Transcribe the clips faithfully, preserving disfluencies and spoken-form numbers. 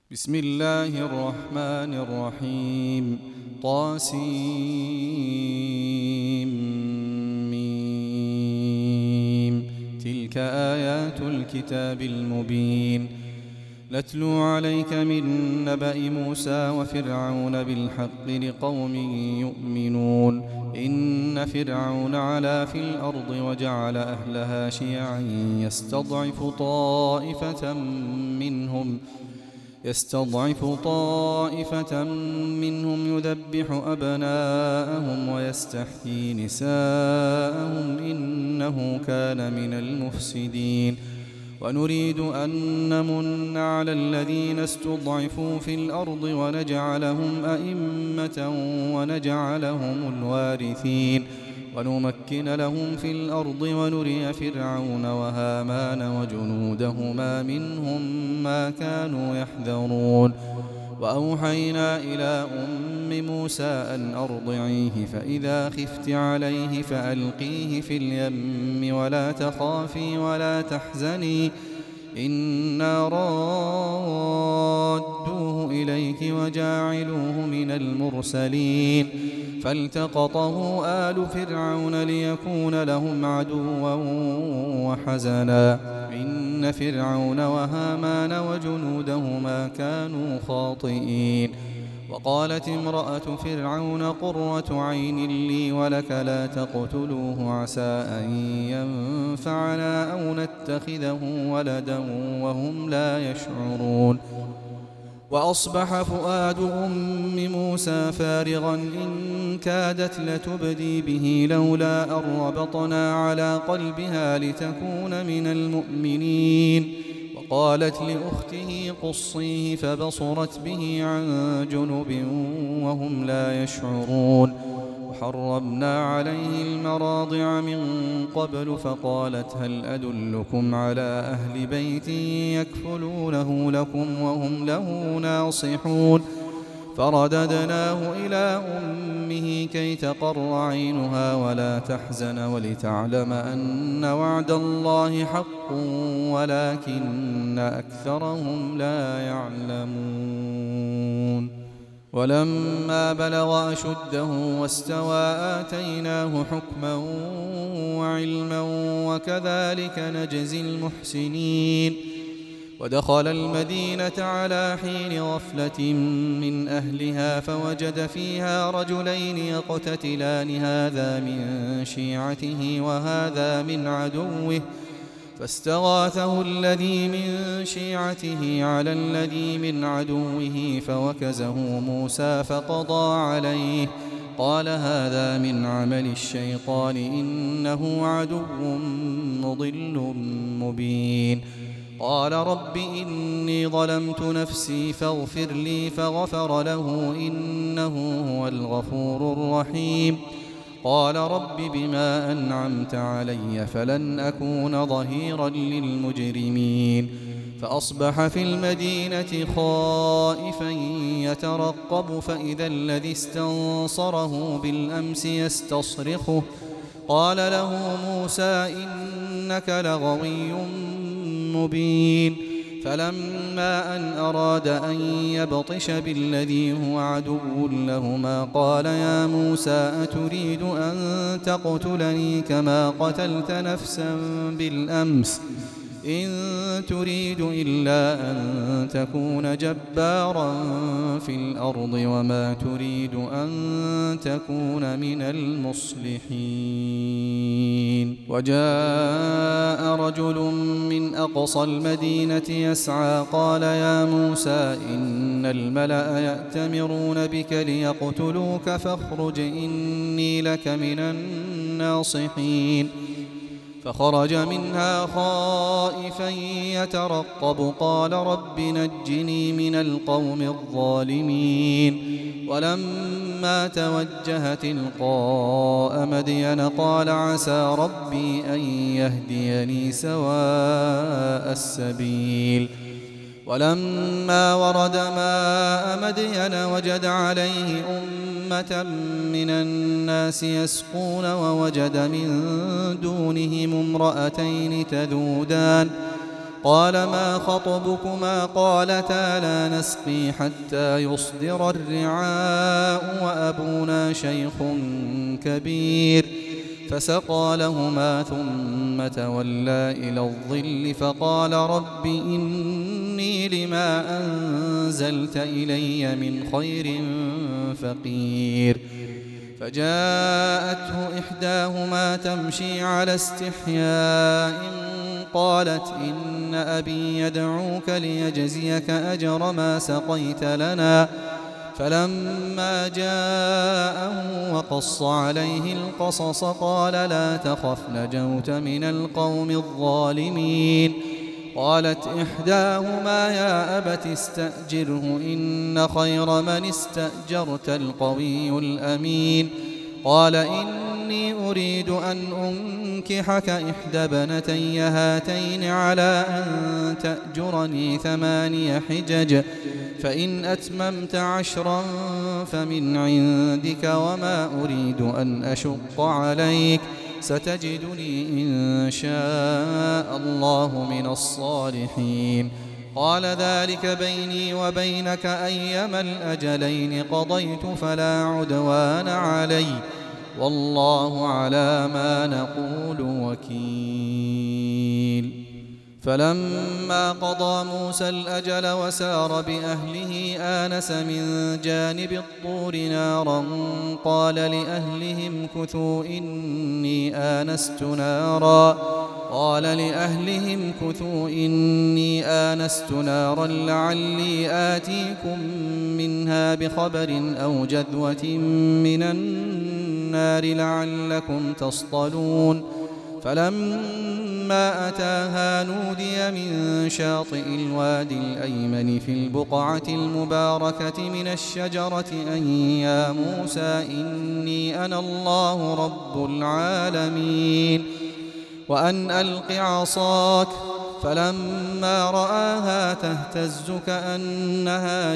بسم الله الرحمن الرحيم. طاسيم. تلك آيات الكتاب المبين. نتلو عليك من نبأ موسى وفرعون بالحق لقوم يؤمنون. إن فرعون علا في الأرض وجعل أهلها شيعا يستضعف طائفة منهم يستضعف طائفة منهم يذبح أبناءهم ويستحيي نساءهم إنه كان من المفسدين. ونريد أن نمن على الذين استضعفوا في الأرض ونجعلهم أئمة ونجعلهم الوارثين ونمكن لهم في الأرض ونري فرعون وهامان وجنودهما منهم ما كانوا يحذرون. وأوحينا إلى أم موسى أن أرضعيه فإذا خفت عليه فألقيه في اليم ولا تخافي ولا تحزني إنا رادوه إليك وجاعلوه من المرسلين. فالتقطه آل فرعون ليكون لهم عدوا وحزنا إن فرعون وهامان وجنودهما كانوا خاطئين. وقالت امرأة فرعون قرة عين لي ولك لا تقتلوه عسى أن ينفعنا أو نتخذه ولدا وهم لا يشعرون. وأصبح فؤاد أم موسى فارغا إن كادت لتبدي به لولا أن ربطنا على قلبها لتكون من المؤمنين. وقالت لأخته قصيه فبصرت به عن جنب وهم لا يشعرون. وحرمنا عليه المراضع من قبل فقالت هل أدلكم على أهل بيت يكفلونه لكم وهم له ناصحون. فرددناه إلى أمه كي تقر عينها ولا تحزن ولتعلم أن وعد الله حق ولكن أكثرهم لا يعلمون. ولما بلغ أشده واستوى آتيناه حكما وعلما وكذلك نجزي المحسنين. ودخل المدينة على حين غفلة من أهلها فوجد فيها رجلين يقتتلان هذا من شيعته وهذا من عدوه فاستغاثه الذي من شيعته على الذي من عدوه فوكزه موسى فقضى عليه قال هذا من عمل الشيطان إنه عدو مضل مبين. قال رب إني ظلمت نفسي فاغفر لي فغفر له إنه هو الغفور الرحيم. قال رب بما أنعمت علي فلن أكون ظهيرا للمجرمين. فأصبح في المدينة خائفا يترقب فإذا الذي استنصره بالأمس يستصرخه قال له موسى إنك لغوي مبين. فلما أن أراد أن يبطش بالذي هو عدو لهما قال يا موسى أتريد أن تقتلني كما قتلت نفسا بالأمس إن تريد إلا أن تكون جبارا في الأرض وما تريد أن تكون من المصلحين. وجاء رجل من أقصى المدينة يسعى قال يا موسى إن الملأ يأتمرون بك ليقتلوك فاخرج إني لك من الناصحين. فخرج منها خائفا يترقب قال رب نجني من القوم الظالمين. ولما توجه تلقاء مدين قال عسى ربي أن يهديني سواء السبيل. ولما ورد ماء مدين وجد عليه أمة من الناس يسقون ووجد من دونهم امرأتين تذودان قال ما خطبكما قالتا لا نسقي حتى يصدر الرعاء وأبونا شيخ كبير فسقى لهما ثم تولى إلى الظل فقال رب إني لما أنزلت إلي من خير فقير فجاءته إحداهما تمشي على استحياء قالت إن أبي يدعوك ليجزيك أجر ما سقيت لنا فلما جاءه وقص عليه القصص قال لا تخف نجوت من القوم الظالمين قالت إحداهما يا أبت استأجره إن خير من استأجرت القوي الأمين قال إني أريد أن أنكحك إحدى ابنتي هاتين على أن تأجرني ثماني حجج فإن أتممت عشرا فمن عندك وما أريد أن أشق عليك ستجدني إن شاء الله من الصالحين قال ذلك بيني وبينك أيما الأجلين قضيت فلا عدوان علي والله على ما نقول وكيل فلما قضى موسى الأجل وسار بأهله آنس من جانب الطور نارا قال لأهلهم كثوا إني آنست نارا قال لأهلهم كثوا إني آنست نارا لعلي آتيكم منها بخبر أو جذوة من النار لعلكم تصطلون فلما أتاها نودي من شاطئ الوادي الأيمن في البقعة المباركة من الشجرة أن يا موسى إني أنا الله رب العالمين وأن ألق عصاك فلما رآها تهتز كأنها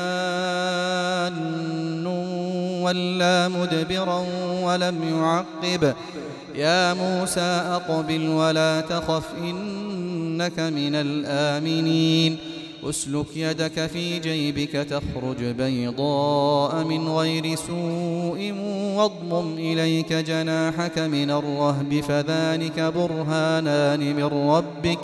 جان ولا مدبرا ولم يعقب يا موسى أقبل ولا تخف إنك من الآمنين أسلك يدك في جيبك تخرج بيضاء من غير سوء واضمم إليك جناحك من الرهب فذلك برهانان من ربك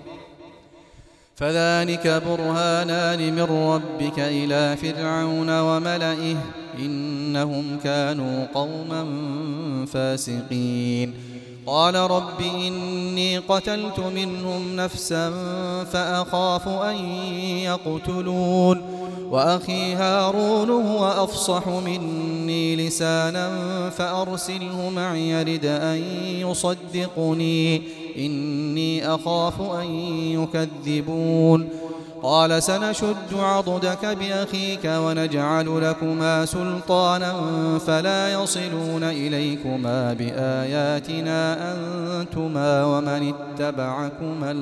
فذلك برهانان من ربك إلى فرعون وملئه إنهم كانوا قوما فاسقين قال رب إني قتلت منهم نفسا فأخاف أن يقتلون وأخي هارون هو أفصح مني لسانا فأرسله معي يرد أن يصدقني إني أخاف أن يكذبون قال سنشد عضدك بأخيك ونجعل لكما سلطانا فلا يصلون إليكما بآياتنا أنتما ومن اتبعكما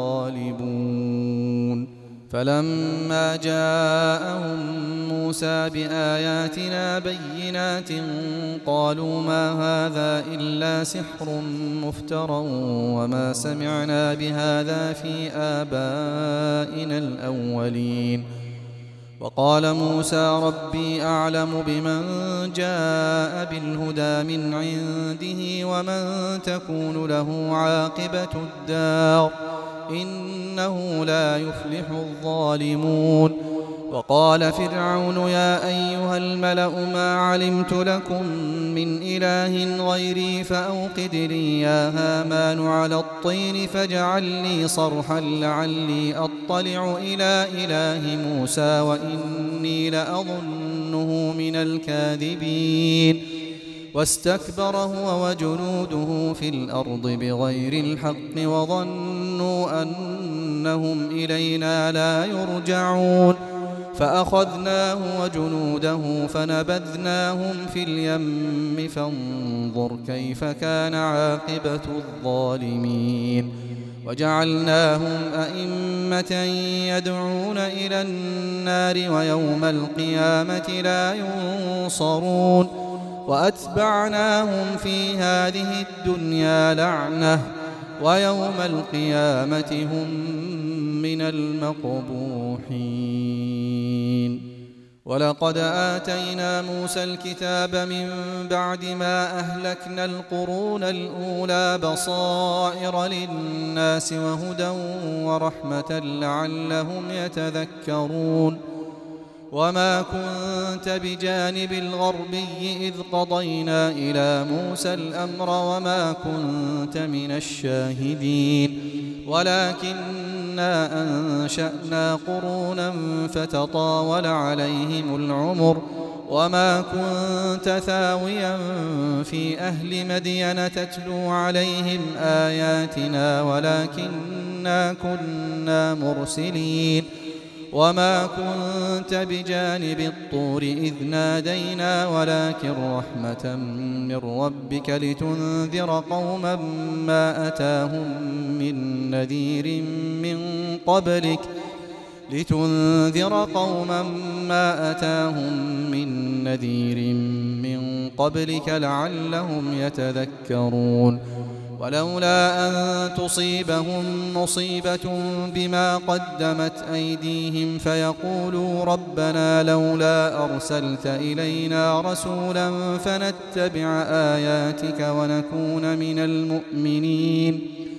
الغالبون فلما جاءهم موسى بآياتنا بينات قالوا ما هذا إلا سحر مفترى وما سمعنا بهذا في آبائنا الأولين وقال موسى ربي أعلم بمن جاء بالهدى من عنده ومن تكون له عاقبة الدار إنه لا يفلح الظالمون وقال فرعون يا أيها الملأ ما علمت لكم من إله غيري فأوقد لي يا هامان على الطين فاجعل لي صرحا لعلي أطلع إلى إله موسى وإني لأظنه من الكاذبين واستكبر هو وجنوده في الأرض بغير الحق وظنوا أنهم إلينا لا يرجعون فأخذناه وجنوده فنبذناهم في اليم فانظر كيف كان عاقبة الظالمين وجعلناهم أئمة يدعون إلى النار ويوم القيامة لا ينصرون وأتبعناهم في هذه الدنيا لعنة ويوم القيامة هم من المقبوحين. ولقد آتينا موسى الكتاب من بعد ما أهلكنا القرون الأولى بصائر للناس وهدى ورحمة لعلهم يتذكرون. وما كنت بجانب الغربي إذ قضينا إلى موسى الأمر وما كنت من الشاهدين ولكننا أنشأنا قرونا فتطاول عليهم العمر وما كنت ثاويا في أهل مدين تتلو عليهم آياتنا ولكننا كنا مرسلين. وما كنت بجانب الطور إذ نادينا ولكن رحمة من ربك لتنذر قوما ما أتاهم من نذير من قبلك لتنذر قوما ما أتاهم من نذير من قبلك لعلهم يتذكرون. ولولا أن تصيبهم مصيبة بما قدمت أيديهم فيقولوا ربنا لولا أرسلت إلينا رسولا فنتبع آياتك ونكون من المؤمنين.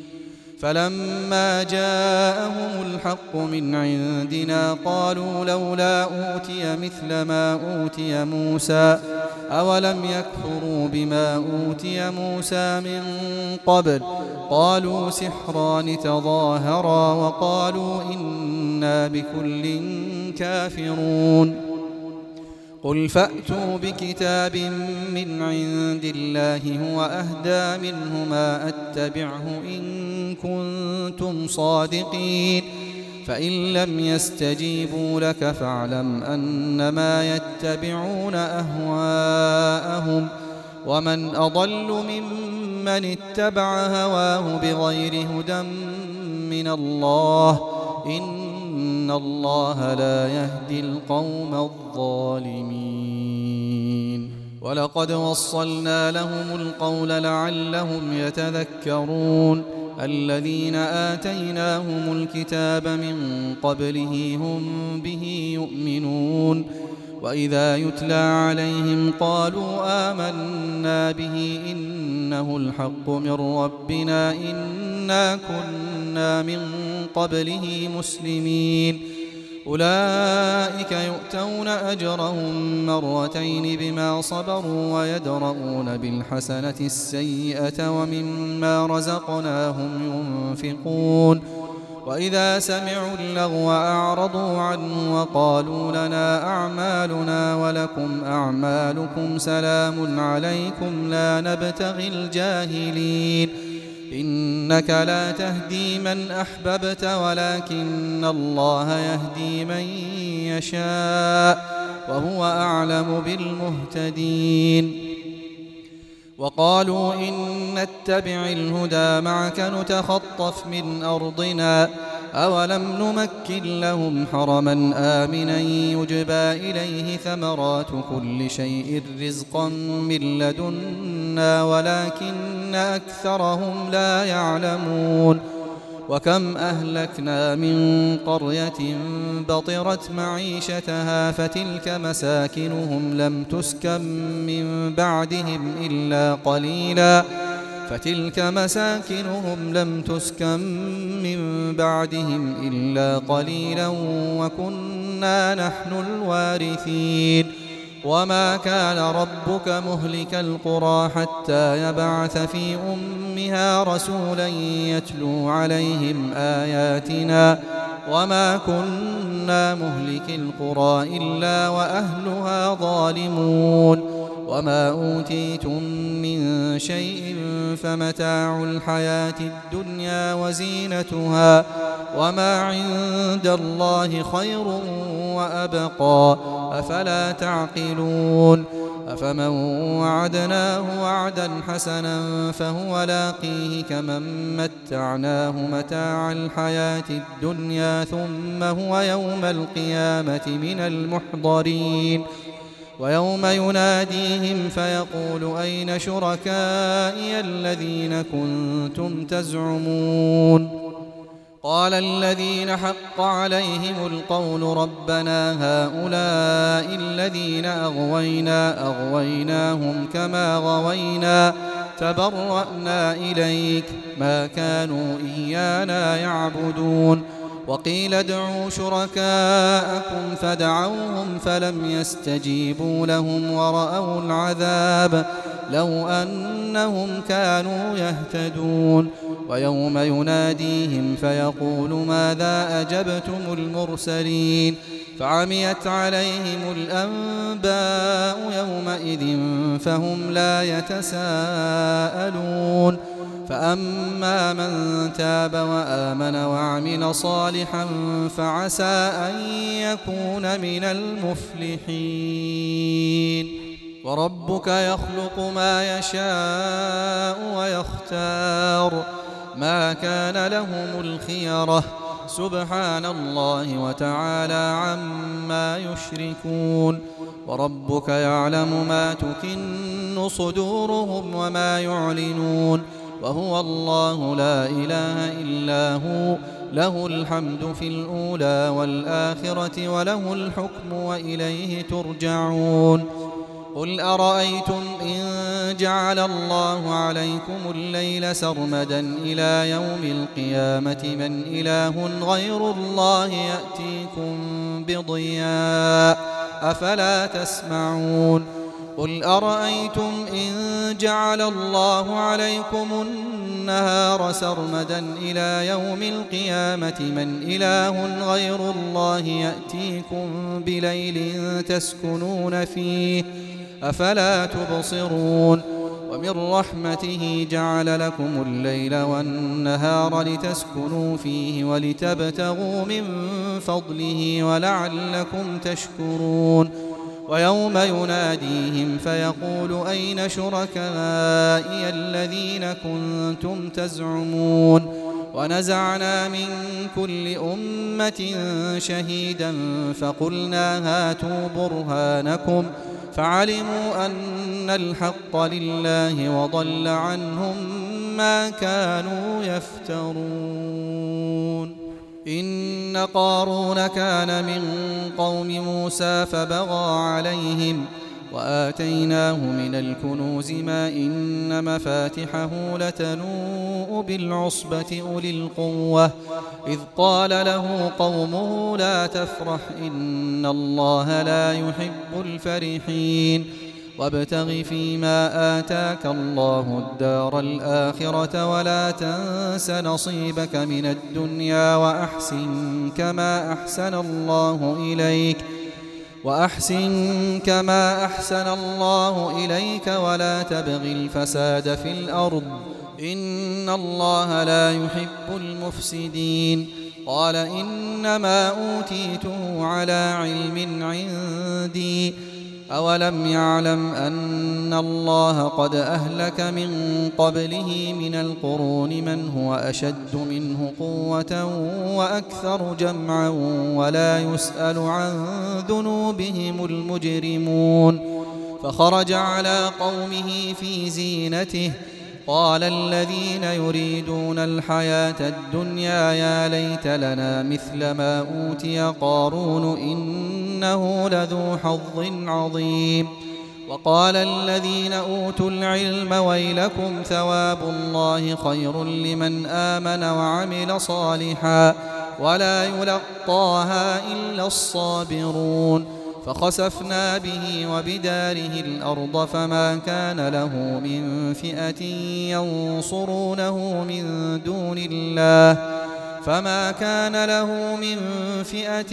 فلما جاءهم الحق من عندنا قالوا لولا أوتي مثل ما أوتي موسى أولم يكفروا بما أوتي موسى من قبل قالوا سحران تظاهرا وقالوا إنا بكل كافرون. قل فأتوا بكتاب من عند الله هو أهدى منهما أتبعه إن كنتم صادقين فإن لم يستجيبوا لك فاعلم أنما يتبعون أهواءهم ومن أضل ممن اتبع هواه بغير هدى من الله إن الله لا يهدي القوم الظالمين. ولقد وصلنا لهم القول لعلهم يتذكرون. الذين آتيناهم الكتاب من قبله هم به يؤمنون. وإذا يتلى عليهم قالوا آمنا به إنه الحق من ربنا إنا كنا من قبله مسلمين. أولئك يؤتون أجرهم مرتين بما صبروا ويدرؤون بالحسنة السيئة ومما رزقناهم ينفقون. وإذا سمعوا اللغو أعرضوا عنه وقالوا لنا أعمالنا ولكم أعمالكم سلام عليكم لا نبتغي الجاهلين. إنك لا تهدي من أحببت ولكن الله يهدي من يشاء وهو أعلم بالمهتدين. وقالوا إن نتبع الهدى معك نتخطف من أرضنا أولم نمكن لهم حرما آمنا يجبى إليه ثمرات كل شيء رزقا من لدنا ولكن أكثرهم لا يعلمون. وكم أهلكنا من قرية بطرت معيشتها فتلك مساكنهم لم تسكن من بعدهم إلا قليلا فتلك مساكنهم لم تسكن من بعدهم إلا قليلا وكنا نحن الوارثين. وما كان ربك مهلك القرى حتى يبعث في أمها رسولا يتلو عليهم آياتنا وما كنا مهلك القرى إلا وأهلها ظالمون. وما أوتيتم من شيء فمتاع الحياة الدنيا وزينتها وما عند الله خير وأبقى أفلا تعقلون. أفمن وعدناه وعدا حسنا فهو لاقيه كمن متعناه متاع الحياة الدنيا ثم هو يوم القيامة من المحضرين. ويوم يناديهم فيقول أين شركائي الذين كنتم تزعمون قال الذين حق عليهم القول ربنا هؤلاء الذين أغوينا أغويناهم كما غوينا تبرأنا إليك ما كانوا إيانا يعبدون وقيل ادعوا شركاءكم فدعوهم فلم يستجيبوا لهم ورأوا العذاب لو أنهم كانوا يهتدون ويوم يناديهم فيقول ماذا أجبتم المرسلين فعميت عليهم الأنباء يومئذ فهم لا يتساءلون فأما من تاب وآمن وعمل صالحا فعسى أن يكون من المفلحين وربك يخلق ما يشاء ويختار ما كان لهم الخيرة سبحان الله وتعالى عما يشركون وربك يعلم ما تكن صدورهم وما يعلنون وهو الله لا إله إلا هو له الحمد في الأولى والآخرة وله الحكم وإليه ترجعون قل أرأيتم إن جعل الله عليكم الليل سرمدا إلى يوم القيامة من إله غير الله يأتيكم بضياء أفلا تسمعون قل أرأيتم إن جعل الله عليكم النهار سرمدا إلى يوم القيامة من إله غير الله يأتيكم بليل تسكنون فيه أفلا تبصرون ومن رحمته جعل لكم الليل والنهار لتسكنوا فيه ولتبتغوا من فضله ولعلكم تشكرون ويوم يناديهم فيقول أين شركائي الذين كنتم تزعمون ونزعنا من كل أمة شهيدا فقلنا هاتوا برهانكم فعلموا أن الحق لله وضل عنهم ما كانوا يفترون إن قارون كان من قوم موسى فبغى عليهم وآتيناه من الكنوز ما إن مفاتحه لتنوء بالعصبة أولي القوة إذ قال له قومه لا تفرح إن الله لا يحب الفرحين وابتغ فيما آتاك الله الدار الآخرة ولا تنس نصيبك من الدنيا وأحسن كما أحسن الله إليك وأحسن كما أحسن الله إليك ولا تبغ الفساد في الأرض إن الله لا يحب المفسدين قال إنما أوتيته على علم عندي أولم يعلم أن الله قد أهلك من قبله من القرون من هو أشد منه قوة وأكثر جمعا ولا يسأل عن ذنوبهم المجرمون فخرج على قومه في زينته قال الذين يريدون الحياة الدنيا يا ليت لنا مثل ما أوتي قارون إنه لذو حظ عظيم وقال الذين أوتوا العلم ويلكم ثواب الله خير لمن آمن وعمل صالحا ولا يلقاها إلا الصابرون فخسفنا به وبداره الأرض فما كان له من فئة ينصرونه من دون الله فما كان له من فئة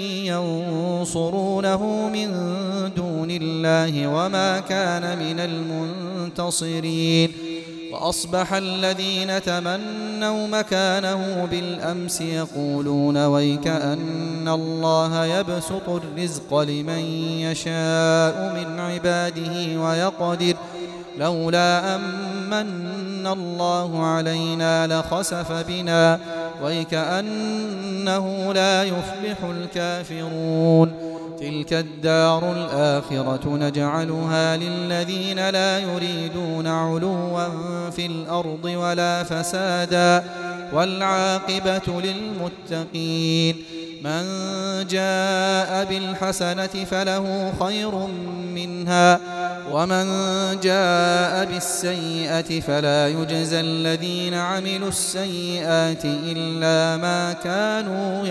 ينصرونه من دون الله وما كان من المنتصرين وأصبح الذين تمنوا مكانه بالأمس يقولون ويك أن الله يبسط الرزق لمن يشاء من عباده ويقدر لولا أمن الله علينا لخسف بنا ويكأنه لا يفلح الكافرون تلك الدار الآخرة نجعلها للذين لا يريدون علوا في الأرض ولا فسادا والعاقبة للمتقين. من جاء بالحسنة فله خير منها ومن جاء بالسيئة فلا يجزى الذين عملوا السيئات إلا ما كانوا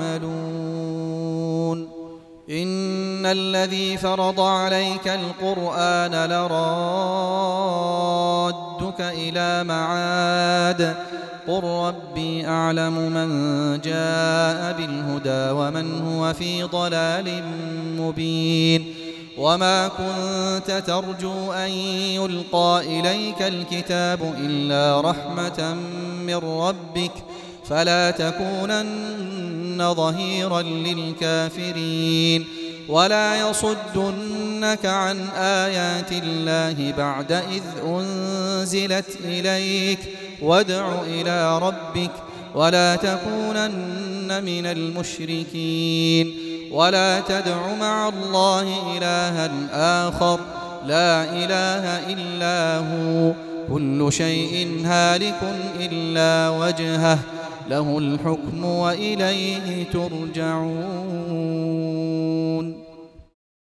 يعملون. إن الذي فرض عليك القرآن لرادك إلى معاد قل ربي أعلم من جاء بالهدى ومن هو في ضلال مبين. وما كنت ترجو أن يلقى إليك الكتاب إلا رحمة من ربك فلا تكونن ظهيرا للكافرين. ولا يصدنك عن آيات الله بعد إذ أنزلت إليك وادع إلى ربك ولا تكونن من المشركين. ولا تدع مع الله إلها آخر لا إله إلا هو كل شيء هالك إلا وجهه له الحكم وإليه ترجعون.